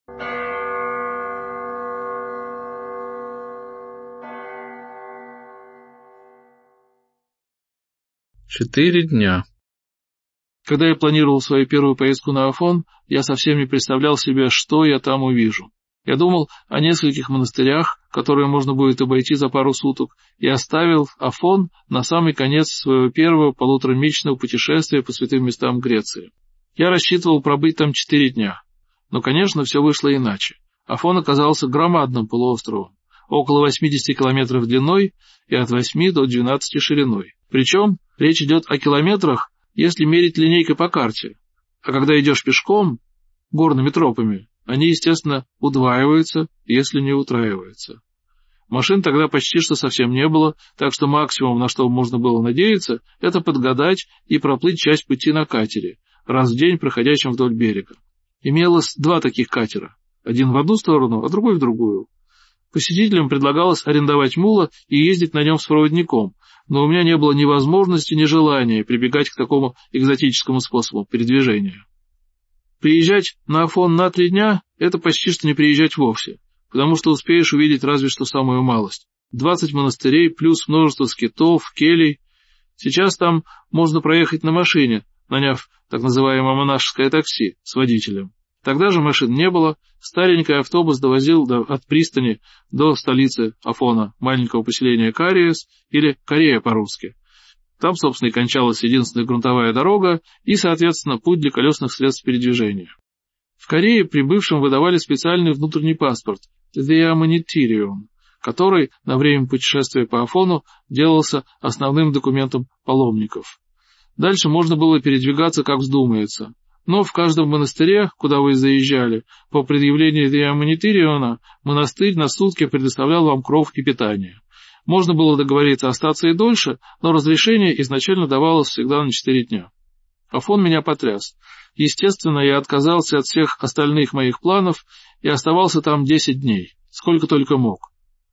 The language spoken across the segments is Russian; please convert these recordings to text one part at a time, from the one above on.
4 дня. Когда я планировал свою первую поездку на Афон, я совсем не представлял себе, что я там увижу. Я думал о нескольких монастырях, которые можно будет обойти за пару суток, и оставил Афон на самый конец своего первого полуторамесячного путешествия по святым местам Греции. Я рассчитывал пробыть там 4 дня. Но, конечно, все вышло иначе. Афон оказался громадным полуостровом, около 80 километров длиной и от 8 до 12 шириной. Причем речь идет о километрах, если мерить линейкой по карте. А когда идешь пешком, горными тропами, они, естественно, удваиваются, если не утраиваются. Машин тогда почти что совсем не было, так что максимум, на что можно было надеяться, это подгадать и проплыть часть пути на катере, раз в день проходящем вдоль берега. Имелось 2 таких катера, один в одну сторону, а другой в другую. Посетителям предлагалось арендовать мула и ездить на нем с проводником, но у меня не было ни возможности, ни желания прибегать к такому экзотическому способу передвижения. Приезжать на Афон на 3 дня – это почти что не приезжать вовсе, потому что успеешь увидеть разве что самую малость. 20 монастырей плюс множество скитов, келей. Сейчас там можно проехать на машине, наняв так называемое монашеское такси с водителем. Тогда же машин не было, старенький автобус довозил от пристани до столицы Афона, маленького поселения Кариес, или Корея по-русски. Там, собственно, и кончалась единственная грунтовая дорога и, соответственно, путь для колесных средств передвижения. В Корее прибывшим выдавали специальный внутренний паспорт «Via Humanitarium», который на время путешествия по Афону делался основным документом паломников. Дальше можно было передвигаться как вздумается. Но в каждом монастыре, куда вы заезжали, по предъявлению Via Humanitarium, монастырь на сутки предоставлял вам кров и питание. Можно было договориться остаться и дольше, но разрешение изначально давалось всегда на 4 дня. Афон меня потряс. Естественно, я отказался от всех остальных моих планов и оставался там 10 дней, сколько только мог.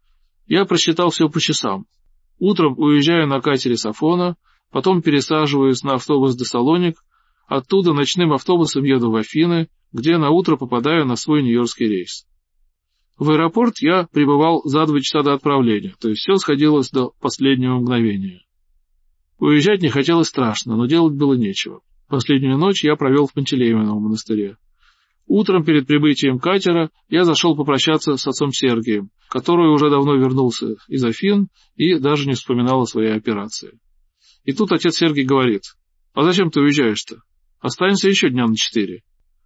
Я просчитал все по часам. Утром уезжаю на катере с Афона, потом пересаживаюсь на автобус до Салоник, оттуда ночным автобусом еду в Афины, где наутро попадаю на свой нью-йоркский рейс. В аэропорт я прибывал за 2 часа до отправления, то есть все сходилось до последнего мгновения. Уезжать не хотелось страшно, но делать было нечего. Последнюю ночь я провел в Пантелеимоновом монастыре. Утром перед прибытием катера я зашел попрощаться с отцом Сергием, который уже давно вернулся из Афин и даже не вспоминал о своей операции. И тут отец Сергий говорит: «А зачем ты уезжаешь-то? Останься еще дня на 4».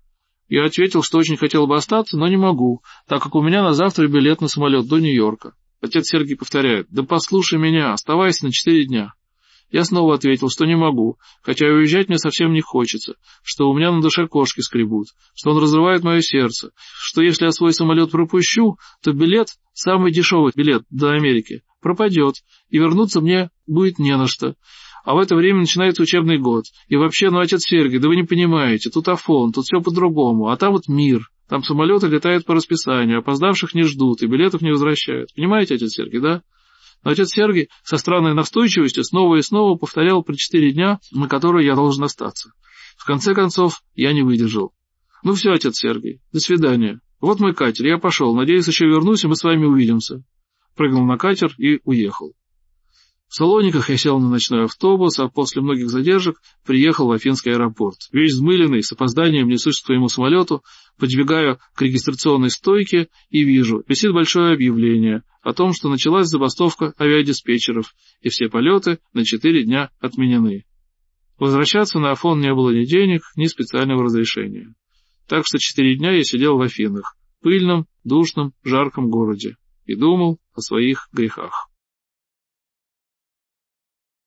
Я ответил, что очень хотел бы остаться, но не могу, так как у меня на завтра билет на самолет до Нью-Йорка. Отец Сергий повторяет: «Да послушай меня, оставайся на 4 дня». Я снова ответил, что не могу, хотя уезжать мне совсем не хочется, что у меня на душе кошки скребут, что он разрывает мое сердце, что если я свой самолет пропущу, то билет, самый дешевый билет до Америки, пропадет, и вернуться мне будет не на что. А в это время начинается учебный год. И вообще, отец Сергий, да вы не понимаете, тут Афон, тут все по-другому, а там вот мир. Там самолеты летают по расписанию, опоздавших не ждут и билетов не возвращают. Понимаете, отец Сергий, да? Но отец Сергий со странной настойчивостью снова и снова повторял про 4 дня, на которые я должен остаться. В конце концов, я не выдержал. «Ну все, отец Сергий, до свидания. Вот мой катер, я пошел, надеюсь, еще вернусь, и мы с вами увидимся». Прыгнул на катер и уехал. В Салониках я сел на ночной автобус, а после многих задержек приехал в Афинский аэропорт. Весь взмыленный, с опозданием несусь к своему самолету, подбегаю к регистрационной стойке и вижу, висит большое объявление о том, что началась забастовка авиадиспетчеров, и все полеты на 4 дня отменены. Возвращаться на Афон не было ни денег, ни специального разрешения. Так что 4 дня я сидел в Афинах, пыльном, душном, жарком городе, и думал о своих грехах.